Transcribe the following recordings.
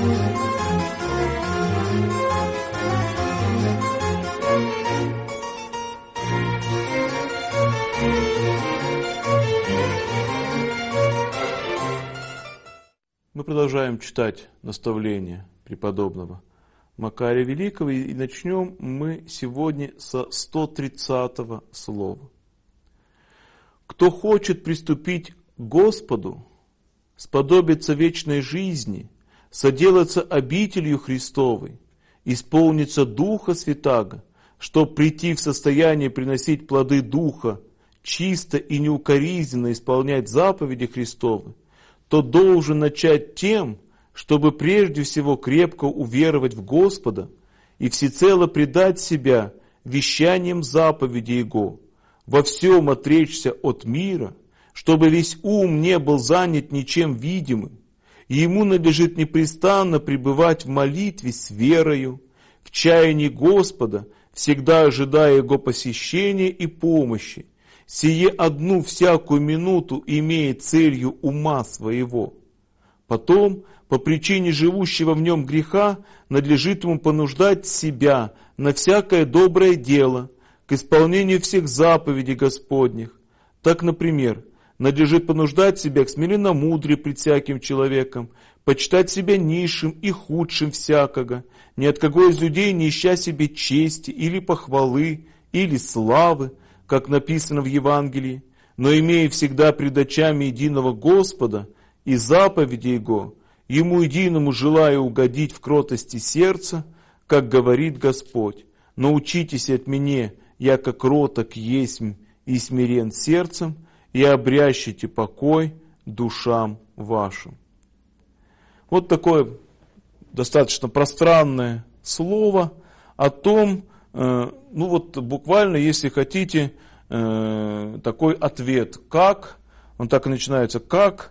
Мы продолжаем читать наставления преподобного Макария Великого, и начнем мы сегодня со 130-го слова. «Кто хочет приступить к Господу, сподобиться вечной жизни, соделаться обителью Христовой, исполниться Духа Святаго, чтоб прийти в состояние приносить плоды Духа, чисто и неукоризненно исполнять заповеди Христовы, то должен начать тем, чтобы прежде всего крепко уверовать в Господа и всецело предать себя вещаниям заповедей Его, во всем отречься от мира, чтобы весь ум не был занят ничем видимым, и ему надлежит непрестанно пребывать в молитве с верою, в чаянии Господа, всегда ожидая Его посещения и помощи, сие одну всякую минуту имеет целью ума своего. Потом, по причине живущего в нем греха, надлежит ему понуждать себя на всякое доброе дело, к исполнению всех заповедей Господних. Так, например, надлежит понуждать себя к смиренномудрию пред всяким человеком, почитать себя низшим и худшим всякого, ни от кого из людей не ища себе чести или похвалы, или славы, как написано в Евангелии, но имея всегда пред очами единого Господа и заповеди Его, Ему единому желая угодить в кротости сердца, как говорит Господь: научитесь от меня, яко кроток есмь и смирен сердцем, и обрящите покой душам вашим». Вот такое достаточно пространное слово о том, буквально, если хотите, такой ответ, как, он так и начинается, как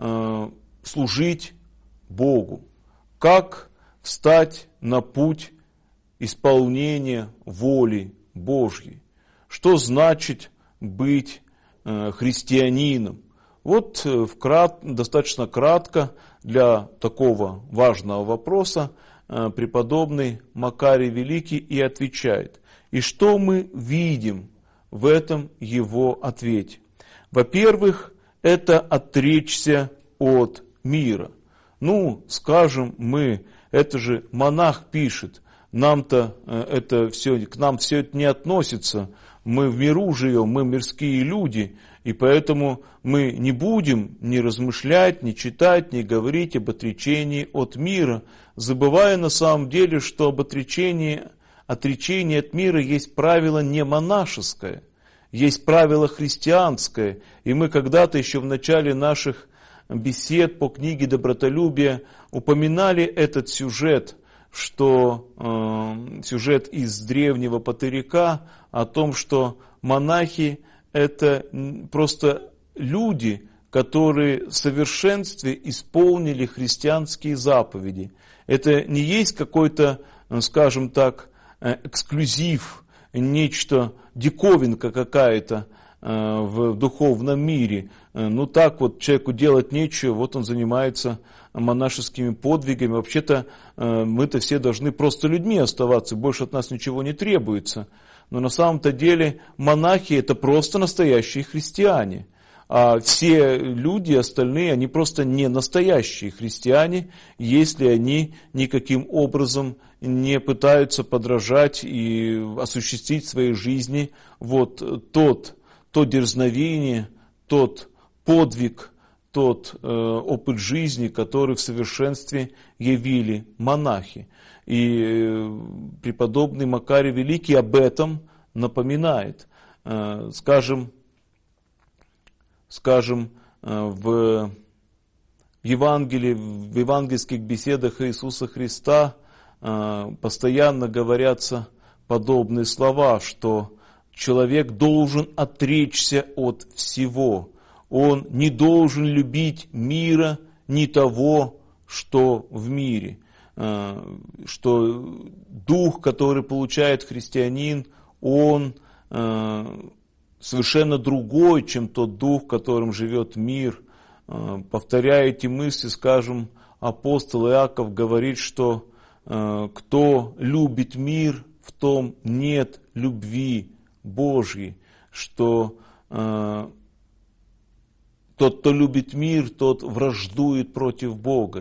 служить Богу, как встать на путь исполнения воли Божьей, что значит быть христианином. Вот достаточно кратко для такого важного вопроса преподобный Макарий Великий и отвечает. И что мы видим в этом его ответе? Во-первых, это отречься от мира. Скажем мы, это же монах пишет, нам-то это все, к нам все это не относится, мы в миру живем, мы мирские люди, и поэтому мы не будем ни размышлять, ни читать, ни говорить об отречении от мира, забывая на самом деле, что об отречении от мира есть правило не монашеское, есть правило христианское. И мы когда-то еще в начале наших бесед по книге «Добротолюбие» упоминали этот сюжет, что сюжет из древнего патырика о том, что монахи – это просто люди, которые в совершенстве исполнили христианские заповеди. Это не есть какой-то, скажем так, эксклюзив, нечто, диковинка какая-то в духовном мире. Так вот человеку делать нечего, вот он занимается монашескими подвигами. Вообще-то мы-то все должны просто людьми оставаться, больше от нас ничего не требуется. Но на самом-то деле монахи – это просто настоящие христиане. А все люди остальные, они просто не настоящие христиане, если они никаким образом не пытаются подражать и осуществить в своей жизни то дерзновение, тот подвиг, тот опыт жизни, который в совершенстве явили монахи. И преподобный Макарий Великий об этом напоминает. Скажем, в Евангелии, в евангельских беседах Иисуса Христа постоянно говорятся подобные слова, что человек должен отречься от всего. Он не должен любить мира, ни того, что в мире. Что дух, который получает христианин, он совершенно другой, чем тот дух, которым живет мир. Повторяя эти мысли, скажем, апостол Иаков говорит, что кто любит мир, в том нет любви Божьей, что тот, кто любит мир, тот враждует против Бога.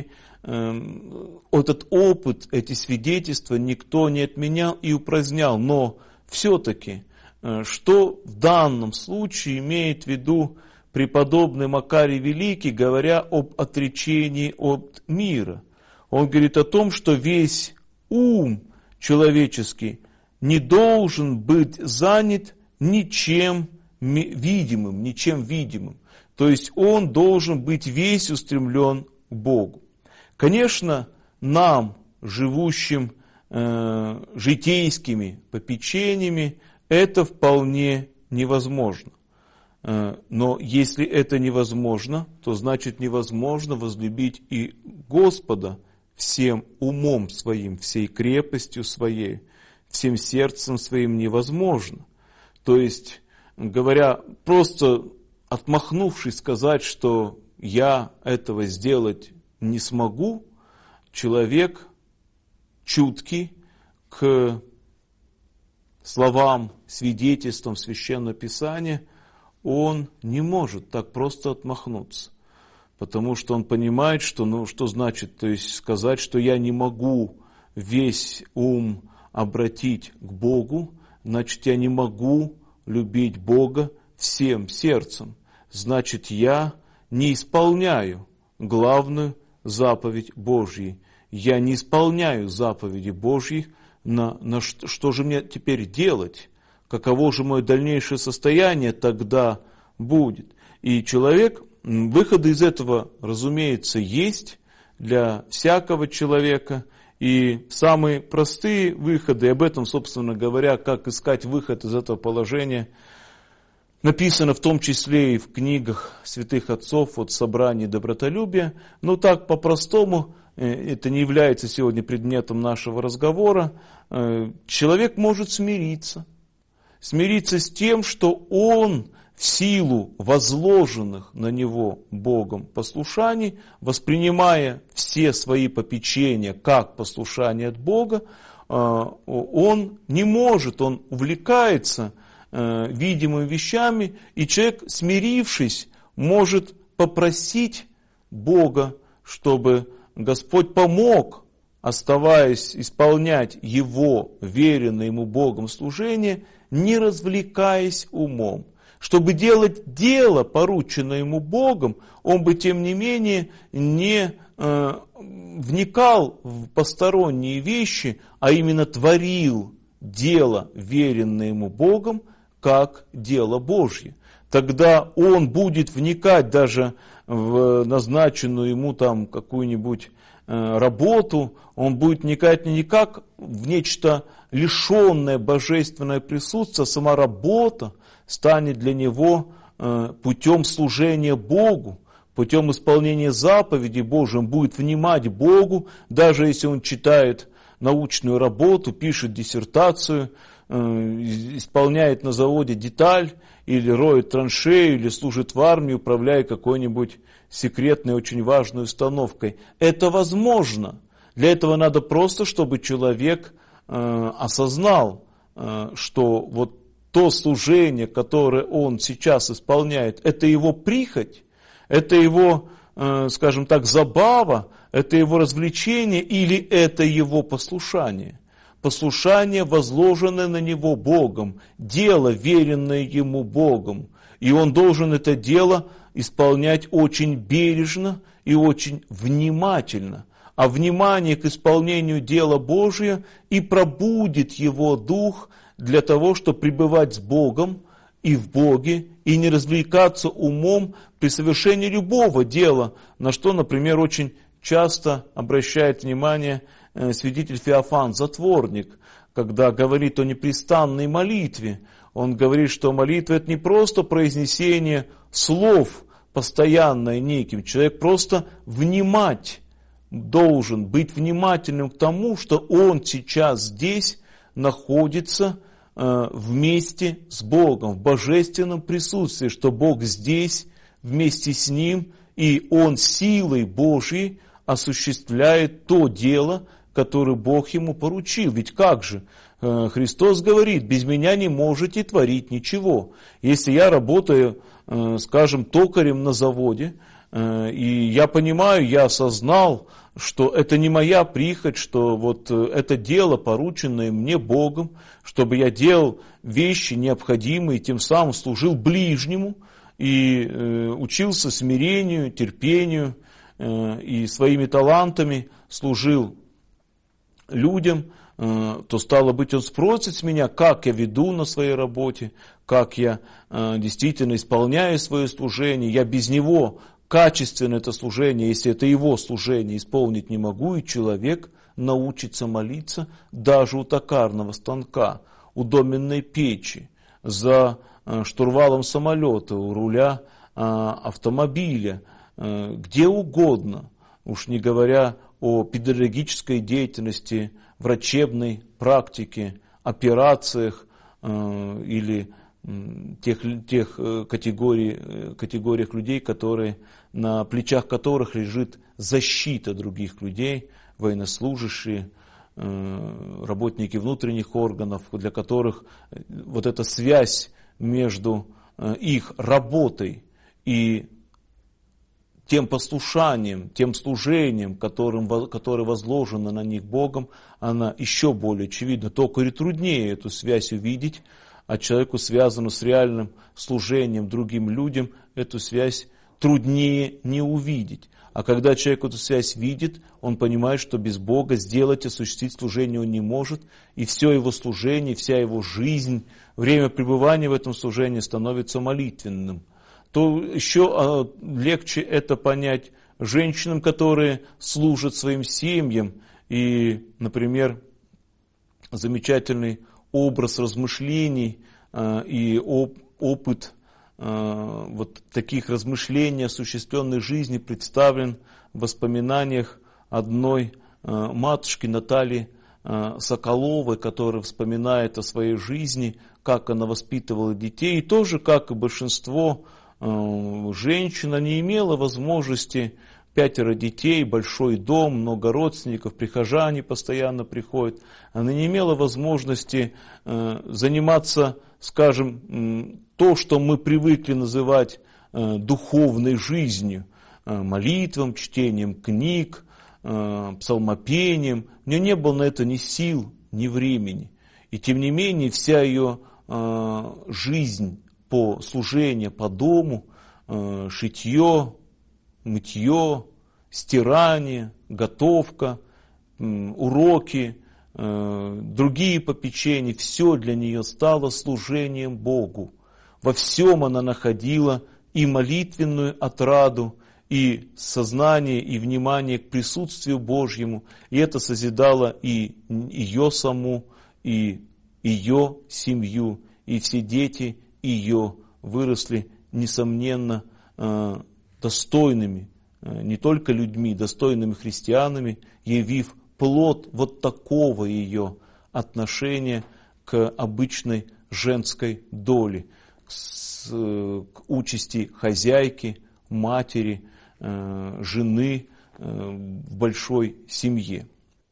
Этот опыт, эти свидетельства никто не отменял и упразднял. Но все-таки, что в данном случае имеет в виду преподобный Макарий Великий, говоря об отречении от мира? Он говорит о том, что весь ум человеческий не должен быть занят ничем видимым. То есть он должен быть весь устремлен к Богу. Конечно, нам, живущим житейскими попечениями, это вполне невозможно. Но если это невозможно, то значит невозможно возлюбить и Господа всем умом своим, всей крепостью своей, всем сердцем своим невозможно. То есть, говоря, просто отмахнувшись сказать, что я этого сделать не смогу, человек чуткий к словам, свидетельствам Священного Писания, он не может так просто отмахнуться. Потому что он понимает, что, что значит, то есть сказать, что я не могу весь ум обратить к Богу, значит, я не могу любить Бога всем сердцем. Значит, я не исполняю главную заповедь Божью. Я не исполняю заповеди Божьи. Что же мне теперь делать? Каково же мое дальнейшее состояние тогда будет? И человек, выходы из этого, разумеется, есть для всякого человека. И самые простые выходы, об этом, собственно говоря, как искать выход из этого положения, написано в том числе и в книгах святых отцов от собраний добротолюбия. Но так по-простому, это не является сегодня предметом нашего разговора, человек может смириться. Смириться с тем, что он в силу возложенных на него Богом послушаний, воспринимая все свои попечения как послушание от Бога, он не может, он увлекается видимыми вещами, и человек, смирившись, может попросить Бога, чтобы Господь помог, оставаясь исполнять его веренное ему Богом служение, не развлекаясь умом. Чтобы делать дело, порученное ему Богом, он бы, тем не менее, не вникал в посторонние вещи, а именно творил дело, веренное ему Богом, как дело Божье. Тогда он будет вникать даже в назначенную ему там какую-нибудь работу, он будет вникать не как в нечто лишенное божественное присутствие, сама работа станет для него путем служения Богу, путем исполнения заповедей Божьих. Он будет внимать Богу, даже если он читает научную работу, пишет диссертацию, исполняет на заводе деталь, или роет траншею, или служит в армии, управляя какой-нибудь секретной, очень важной установкой. Это возможно. Для этого надо просто, чтобы человек осознал, что вот то служение, которое он сейчас исполняет, это его прихоть, это его, скажем так, забава, это его развлечение или это его послушание. Послушание, возложенное на него Богом, дело, веренное ему Богом. И он должен это дело исполнять очень бережно и очень внимательно. А внимание к исполнению дела Божия и пробудит его дух для того, чтобы пребывать с Богом и в Боге, и не развлекаться умом при совершении любого дела, на что, например, очень часто обращает внимание святитель Феофан, затворник, когда говорит о непрестанной молитве. Он говорит, что молитва — это не просто произнесение слов, постоянное неким. Человек просто внимать должен, быть внимательным к тому, что он сейчас здесь находится вместе с Богом, в божественном присутствии, что Бог здесь вместе с ним, и он силой Божьей осуществляет то дело, которое Бог ему поручил. Ведь как же? Христос говорит: без меня не можете творить ничего. Если я работаю, скажем, токарем на заводе, и я понимаю, я осознал, что это не моя прихоть, что вот это дело, порученное мне Богом, чтобы я делал вещи необходимые, тем самым служил ближнему и учился смирению, терпению и своими талантами служил людям, то стало быть, он спросит с меня, как я веду на своей работе, как я действительно исполняю свое служение. Я без него качественно это служение, если это его служение, исполнить не могу, и человек научится молиться даже у токарного станка, у доменной печи, за штурвалом самолета, у руля автомобиля, где угодно, уж не говоря о педагогической деятельности, врачебной практике, операциях или тех категориях людей, на плечах которых лежит защита других людей, военнослужащие, работники внутренних органов, для которых вот эта связь между их работой и тем послушанием, тем служением, которое возложено на них Богом, она еще более очевидна. Токарю труднее эту связь увидеть, а человеку, связанному с реальным служением другим людям, эту связь труднее не увидеть. А когда человек эту связь видит, он понимает, что без Бога сделать, осуществить служение он не может, и все его служение, вся его жизнь, время пребывания в этом служении становится молитвенным. То еще легче это понять женщинам, которые служат своим семьям. И, например, замечательный образ размышлений и опыт вот таких размышлений, осуществленной жизни представлен в воспоминаниях одной матушки Натальи Соколовой, которая вспоминает о своей жизни, как она воспитывала детей, и тоже, как и большинство женщина не имела возможности, 5 детей, большой дом, много родственников, прихожане постоянно приходят. Она не имела возможности заниматься, скажем, то, что мы привыкли называть духовной жизнью, молитвам, чтением книг, псалмопением. У нее не было на это ни сил, ни времени. И тем не менее вся ее жизнь по служению по дому, шитье, мытье, стирание, готовка, уроки, другие попечения, все для нее стало служением Богу. Во всем она находила и молитвенную отраду, и сознание, и внимание к присутствию Божьему, и это созидало и ее саму, и ее семью, и все дети ее выросли, несомненно, достойными, не только людьми, достойными христианами, явив плод вот такого ее отношения к обычной женской доле, к участи хозяйки, матери, жены в большой семье.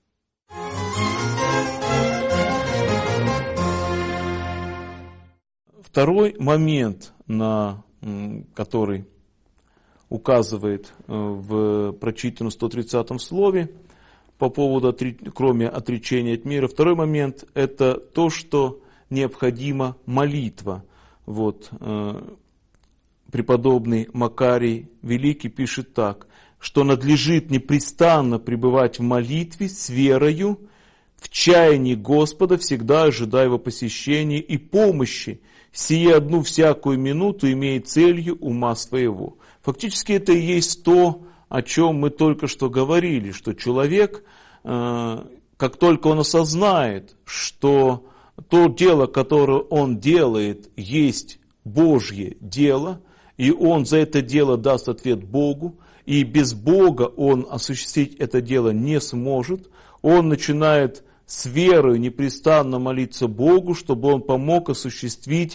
Второй момент, на который указывает в прочитанном 130-м слове по поводу, кроме отречения от мира, второй момент – это то, что необходима молитва. Вот, преподобный Макарий Великий пишет так, что надлежит непрестанно пребывать в молитве с верою, в чаянии Господа, всегда ожидая его посещения и помощи, сие одну всякую минуту имеет целью ума своего. Фактически это и есть то, о чем мы только что говорили, что человек, как только он осознает, что то дело, которое он делает, есть Божье дело, и он за это дело даст ответ Богу, и без Бога он осуществить это дело не сможет, он начинает с верой непрестанно молиться Богу, чтобы он помог осуществить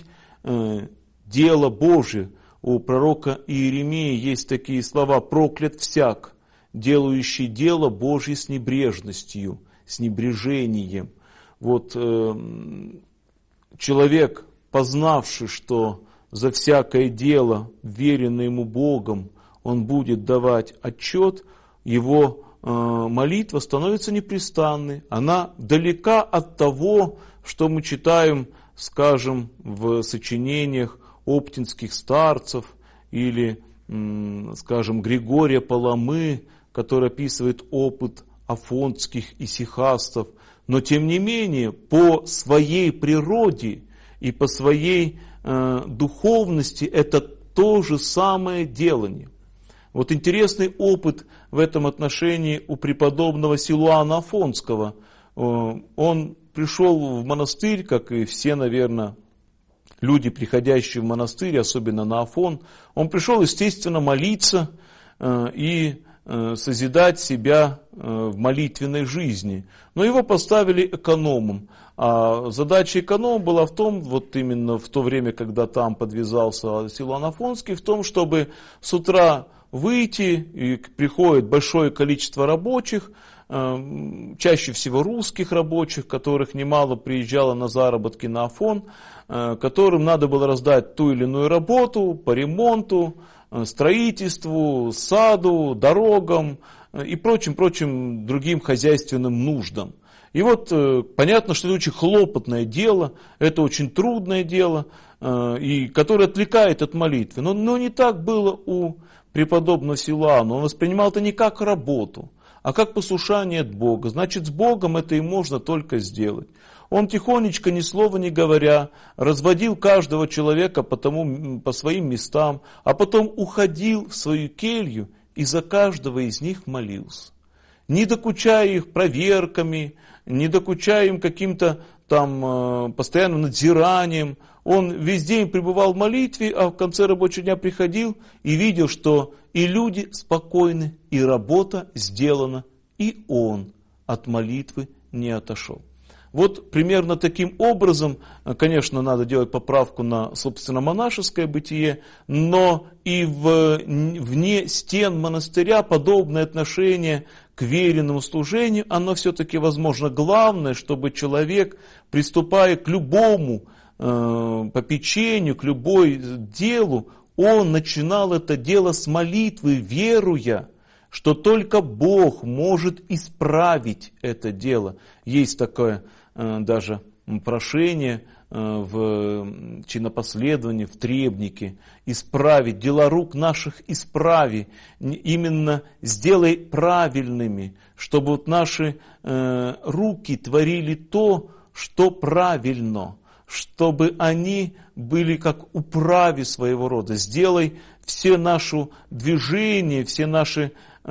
дело Божие. У пророка Иеремии есть такие слова: «Проклят всяк, делающий дело Божье с небрежностью, с небрежением. Вот человек, познавший, что за всякое дело, веренное ему Богом, он будет давать отчет, его молитва становится непрестанной. Она далека от того, что мы читаем, скажем, в сочинениях оптинских старцев или, скажем, Григория Паламы, который описывает опыт афонских исихастов. Но тем не менее, по своей природе и по своей духовности это то же самое делание. Вот интересный опыт в этом отношении у преподобного Силуана Афонского. Он пришел в монастырь, как и все, наверное, люди, приходящие в монастырь, особенно на Афон. Он пришел, естественно, молиться и созидать себя в молитвенной жизни. Но его поставили экономом. А задача эконома была в том, вот именно в то время, когда там подвязался Силуан Афонский, в том, чтобы с утра выйти, и приходит большое количество рабочих, чаще всего русских рабочих, которых немало приезжало на заработки на Афон, которым надо было раздать ту или иную работу по ремонту, строительству, саду, дорогам и прочим другим хозяйственным нуждам. И вот понятно, что это очень хлопотное дело, это очень трудное дело, и которое отвлекает от молитвы. Но не так было у преподобного Силуана. Он воспринимал это не как работу, а как послушание от Бога. Значит, с Богом это и можно только сделать. Он тихонечко, ни слова не говоря, разводил каждого человека по своим местам, а потом уходил в свою келью и за каждого из них молился. Не докучая их проверками, не докучая им каким-то там постоянным надзиранием. Он весь день пребывал в молитве, а в конце рабочего дня приходил и видел, что и люди спокойны, и работа сделана, и он от молитвы не отошел. Вот примерно таким образом, конечно, надо делать поправку на, собственно, монашеское бытие, но и вне стен монастыря подобное отношение к веренному служению, оно все-таки возможно. Главное, чтобы человек, приступая к любому попечению, к любой делу, он начинал это дело с молитвы, веруя, что только Бог может исправить это дело. Есть такое даже прошение в чинопоследовании, в требнике: исправить дела рук наших, исправи, именно сделай правильными, чтобы вот наши руки творили то, что правильно, чтобы они были как управе своего рода. Сделай все наши движения, все наши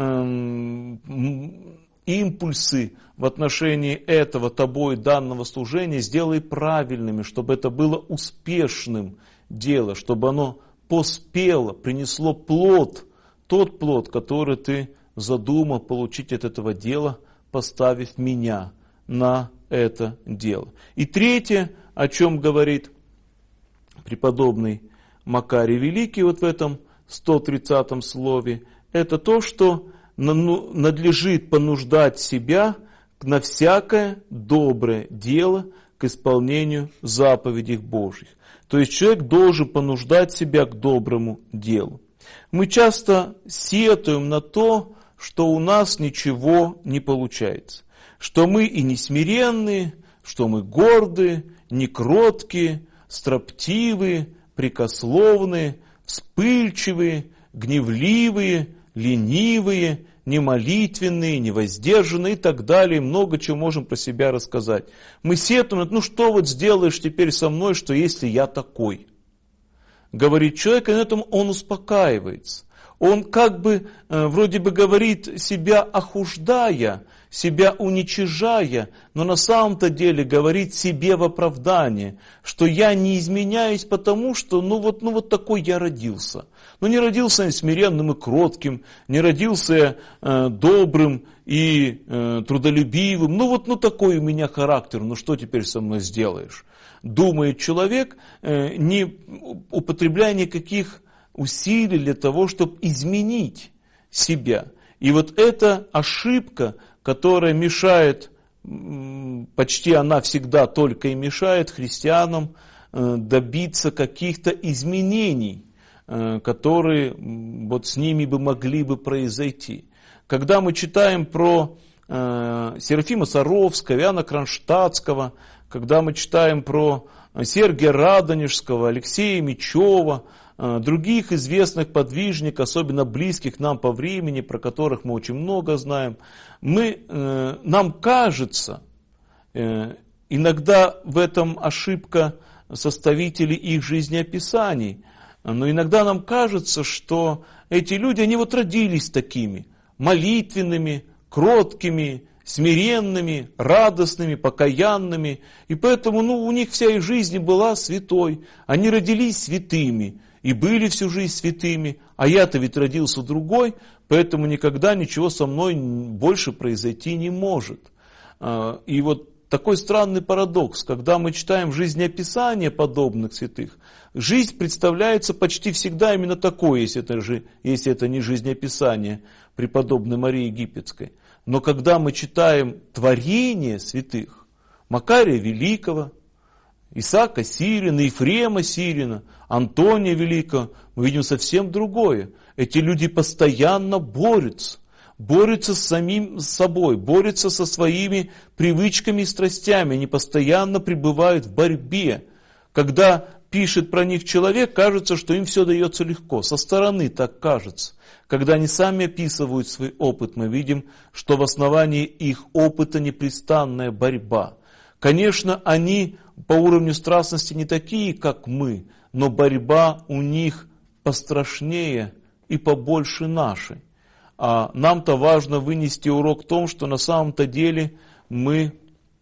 импульсы в отношении этого тобой данного служения сделай правильными, чтобы это было успешным дело, чтобы оно поспело, принесло плод, тот плод, который ты задумал получить от этого дела, поставив меня на это дело. И третье, о чем говорит преподобный Макарий Великий вот в этом 130-м слове, это то, что надлежит понуждать себя на всякое доброе дело к исполнению заповедей Божьих. То есть человек должен понуждать себя к доброму делу. Мы часто сетуем на то, что у нас ничего не получается, что мы и не смиренные, что мы гордые, не кроткие, строптивые, прекословные, вспыльчивые, гневливые, ленивые, немолитвенные, невоздержанные и так далее. Много чего можем про себя рассказать. Мы сетуем, ну что вот сделаешь теперь со мной, что если я такой? Говорит человек, и на этом он успокаивается. Он как бы вроде бы говорит, себя охуждая, себя уничижая, но на самом-то деле говорит себе в оправдание, что я не изменяюсь потому, что ну вот такой я родился. Но не родился я смиренным и кротким, не родился я добрым и трудолюбивым. Ну такой у меня характер, ну что теперь со мной сделаешь? Думает человек, не употребляя никаких усилий для того, чтобы изменить себя. И вот эта ошибка, которая мешает, почти она всегда только и мешает христианам добиться каких-то изменений, которые вот с ними бы могли бы произойти. Когда мы читаем про Серафима Саровского, Иоанна Кронштадтского, когда мы читаем про Сергия Радонежского, Алексея Мечева, других известных подвижников, особенно близких нам по времени, про которых мы очень много знаем, нам кажется, иногда в этом ошибка составителей их жизнеописаний, но иногда нам кажется, что эти люди, они вот родились такими, молитвенными, кроткими, смиренными, радостными, покаянными, и поэтому у них вся их жизнь была святой, они родились святыми и были всю жизнь святыми, а я-то ведь родился другой, поэтому никогда ничего со мной больше произойти не может. И вот такой странный парадокс, когда мы читаем жизнеописание подобных святых, жизнь представляется почти всегда именно такой, если это не жизнеописание преподобной Марии Египетской. Но когда мы читаем творение святых, Макария Великого, Исаака Сирина, Ефрема Сирина, Антония Великого, мы видим совсем другое. Эти люди постоянно борются с самим собой, борются со своими привычками и страстями, они постоянно пребывают в борьбе. Когда пишет про них человек, кажется, что им все дается легко, со стороны так кажется. Когда они сами описывают свой опыт, мы видим, что в основании их опыта непрестанная борьба. Конечно, они по уровню страстности не такие, как мы, но борьба у них пострашнее и побольше нашей. А нам-то важно вынести урок в том, что на самом-то деле мы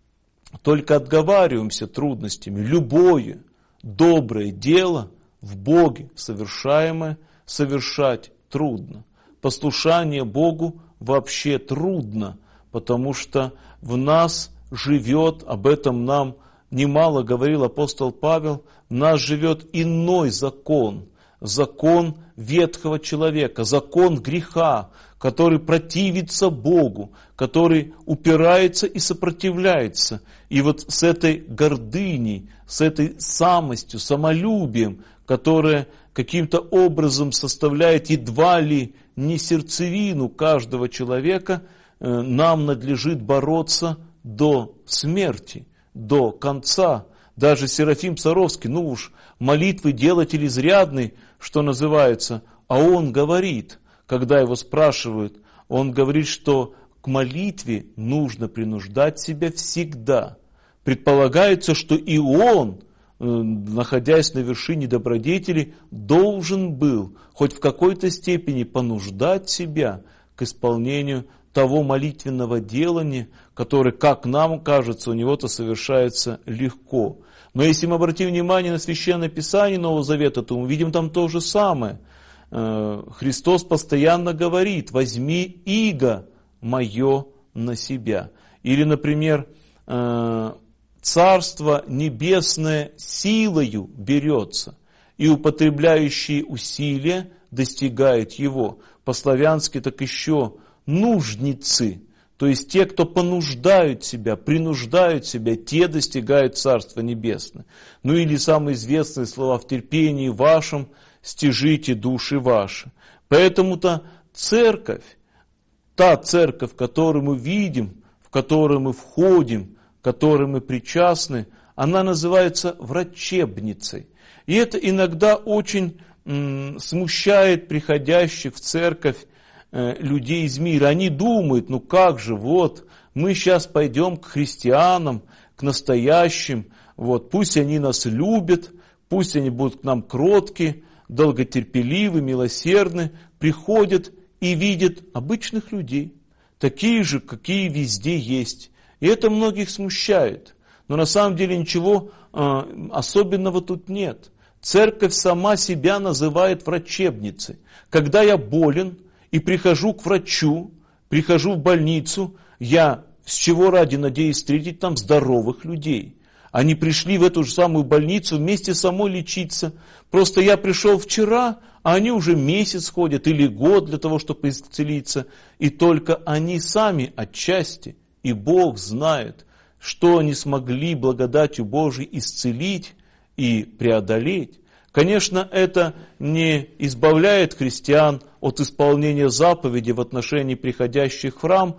только отговариваемся трудностями. Любое доброе дело в Боге совершаемое совершать трудно. Послушание Богу вообще трудно, потому что в нас живет, об этом нам немало говорил апостол Павел, в нас живет иной закон, закон ветхого человека, закон греха, который противится Богу, который упирается и сопротивляется. И вот с этой гордыней, с этой самостью, самолюбием, которое каким-то образом составляет едва ли не сердцевину каждого человека, нам надлежит бороться до смерти, до конца. Даже Серафим Саровский, молитвы делатель изрядный, что называется, а он говорит, когда его спрашивают, он говорит, что к молитве нужно принуждать себя всегда. Предполагается, что и он, находясь на вершине добродетели, должен был хоть в какой-то степени понуждать себя к исполнению того молитвенного делания, которое, как нам кажется, у него-то совершается легко. Но если мы обратим внимание на Священное Писание Нового Завета, то мы видим там то же самое. Христос постоянно говорит: «Возьми иго мое на себя». Или, например, «Царство небесное силою берется, и употребляющие усилия достигают его». По-славянски так еще нужницы, то есть те, кто понуждают себя, принуждают себя, те достигают Царства Небесного. Или самые известные слова: «В терпении вашем стяжите души ваши». Поэтому-то церковь, та церковь, которую мы видим, в которую мы входим, к которой мы причастны, она называется врачебницей. И это иногда очень смущает приходящих в церковь людей из мира. Они думают, как же, мы сейчас пойдем к христианам, к настоящим, пусть они нас любят, пусть они будут к нам кротки, долготерпеливы, милосердны, приходят и видят обычных людей, такие же, какие везде есть. И это многих смущает. Но на самом деле ничего особенного тут нет. Церковь сама себя называет врачебницей. Когда я болен и прихожу к врачу, прихожу в больницу, я с чего ради надеюсь встретить там здоровых людей. Они пришли в эту же самую больницу вместе со мной лечиться. Просто я пришел вчера, а они уже месяц ходят или год для того, чтобы исцелиться. И только они сами отчасти, и Бог знает, что они смогли благодатью Божией исцелить и преодолеть. Конечно, это не избавляет христиан от исполнения заповедей в отношении приходящих в храм.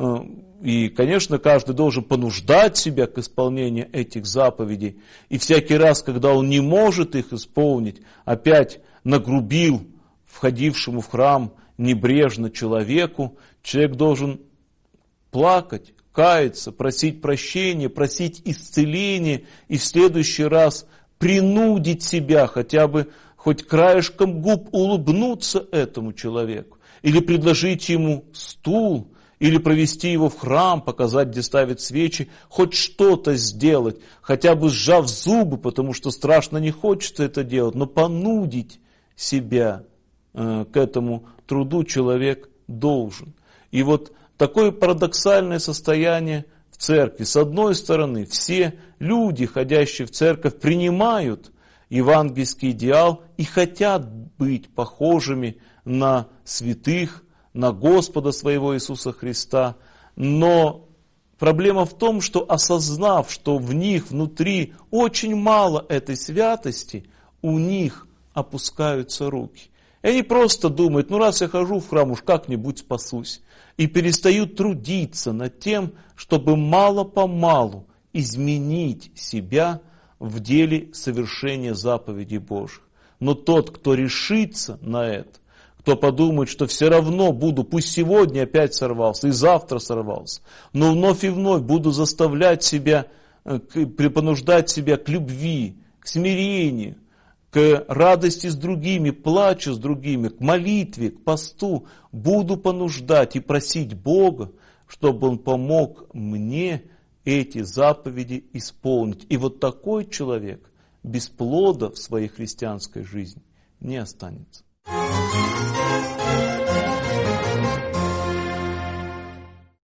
И, конечно, каждый должен понуждать себя к исполнению этих заповедей. И всякий раз, когда он не может их исполнить, опять нагрубил входившему в храм небрежно человеку, человек должен плакать, каяться, просить прощения, просить исцеления и в следующий раз принудить себя хотя бы хоть краешком губ улыбнуться этому человеку, или предложить ему стул, или провести его в храм, показать, где ставят свечи, хоть что-то сделать, хотя бы сжав зубы, потому что страшно не хочется это делать, но понудить себя к этому труду человек должен. И вот такое парадоксальное состояние в церкви. С одной стороны, все люди, ходящие в церковь, принимают евангельский идеал и хотят быть похожими на святых, на Господа своего Иисуса Христа. Но проблема в том, что осознав, что в них внутри очень мало этой святости, у них опускаются руки. И они просто думают, ну раз я хожу в храм, уж как-нибудь спасусь. И перестают трудиться над тем, чтобы мало-помалу изменить себя в деле совершения заповедей Божьих. Но тот, кто решится на это, кто подумает, что все равно буду, пусть сегодня опять сорвался, и завтра сорвался, но вновь и вновь буду заставлять себя, припонуждать себя к любви, к смирению, к радости с другими, плачу с другими, к молитве, к посту, буду понуждать и просить Бога, чтобы Он помог мне эти заповеди исполнить. И вот такой человек без плода в своей христианской жизни не останется.